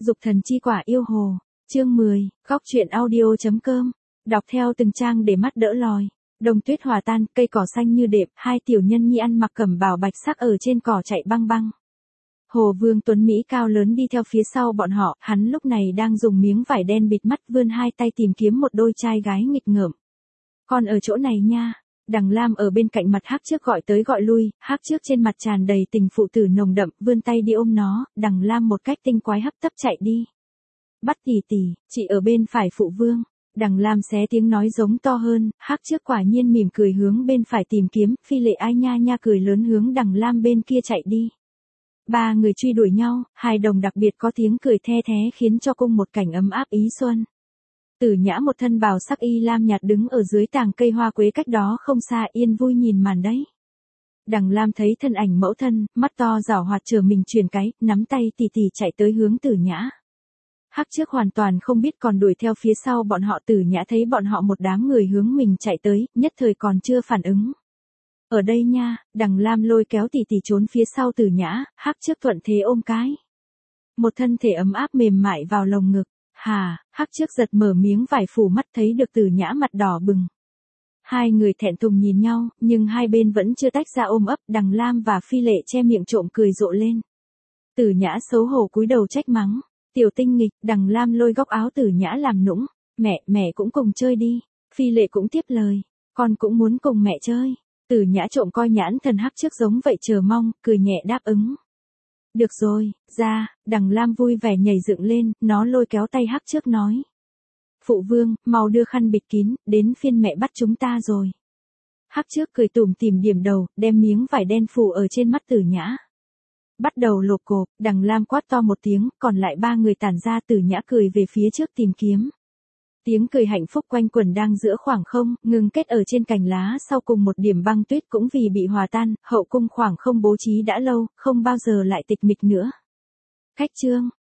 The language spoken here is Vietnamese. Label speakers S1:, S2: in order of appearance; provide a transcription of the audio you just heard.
S1: Dục thần chi quả yêu hồ. Chương 10, góc truyện audio.com. Đọc theo từng trang để mắt đỡ lòi. Đông tuyết hòa tan, cây cỏ xanh như đệm, hai tiểu nhân nhi ăn mặc cẩm bào bạch sắc ở trên cỏ chạy băng băng. Hồ Vương Tuấn Mỹ cao lớn đi theo phía sau bọn họ, hắn lúc này đang dùng miếng vải đen bịt mắt vươn hai tay tìm kiếm một đôi trai gái nghịch ngợm. Con ở chỗ này nha. Đằng Lam ở bên cạnh mặt Hắc Trước gọi tới gọi lui, Hắc Trước trên mặt tràn đầy tình phụ tử nồng đậm, vươn tay đi ôm nó, Đằng Lam một cách tinh quái hấp tấp chạy đi. Bắt tỷ tỷ, chị ở bên phải phụ vương. Đằng Lam xé tiếng nói giống to hơn, Hắc Trước quả nhiên mỉm cười hướng bên phải tìm kiếm, Phi Lệ ai nha nha cười lớn hướng Đằng Lam bên kia chạy đi. Ba người truy đuổi nhau, hai đồng đặc biệt có tiếng cười the thé khiến cho cung một cảnh ấm áp ý xuân. Tử Nhã một thân bào sắc y lam nhạt đứng ở dưới tàng cây hoa quế cách đó không xa yên vui nhìn màn đấy. Đằng Lam thấy thân ảnh mẫu thân, mắt to giảo hoạt chờ mình truyền cái, nắm tay tỉ tỉ chạy tới hướng Tử Nhã. Hắc Trước hoàn toàn không biết còn đuổi theo phía sau bọn họ. Tử Nhã thấy bọn họ một đám người hướng mình chạy tới, nhất thời còn chưa phản ứng. Ở đây nha, Đằng Lam lôi kéo tỉ tỉ trốn phía sau Tử Nhã, Hắc Trước thuận thế ôm cái. Một thân thể ấm áp mềm mại vào lồng ngực. Hà, Hắc Trước giật mở miếng vải phủ mắt thấy được Tử Nhã mặt đỏ bừng. Hai người thẹn thùng nhìn nhau, nhưng hai bên vẫn chưa tách ra ôm ấp. Đằng Lam và Phi Lệ che miệng trộm cười rộ lên. Tử Nhã xấu hổ cúi đầu trách mắng. Tiểu tinh nghịch. Đằng Lam lôi góc áo Tử Nhã làm nũng. Mẹ cũng cùng chơi đi. Phi Lệ cũng tiếp lời. Con cũng muốn cùng mẹ chơi. Tử Nhã trộm coi nhãn thần Hắc Trước giống vậy chờ mong, cười nhẹ đáp ứng. Được rồi, ra. Đằng Lam vui vẻ nhảy dựng lên, nó lôi kéo tay Hắc Trước nói. Phụ vương, mau đưa khăn bịt kín, đến phiên mẹ bắt chúng ta rồi. Hắc Trước cười tủm tỉm điểm đầu, đem miếng vải đen phủ ở trên mắt Tử Nhã. Bắt đầu lột cộp, Đằng Lam quát to một tiếng, còn lại ba người tản ra. Tử Nhã cười về phía trước tìm kiếm. Tiếng cười hạnh phúc quanh quẩn đang giữa khoảng không, ngừng kết ở trên cành lá sau cùng một điểm băng tuyết cũng vì bị hòa tan, hậu cung khoảng không bố trí đã lâu, không bao giờ lại tịch mịch nữa. Khách trương,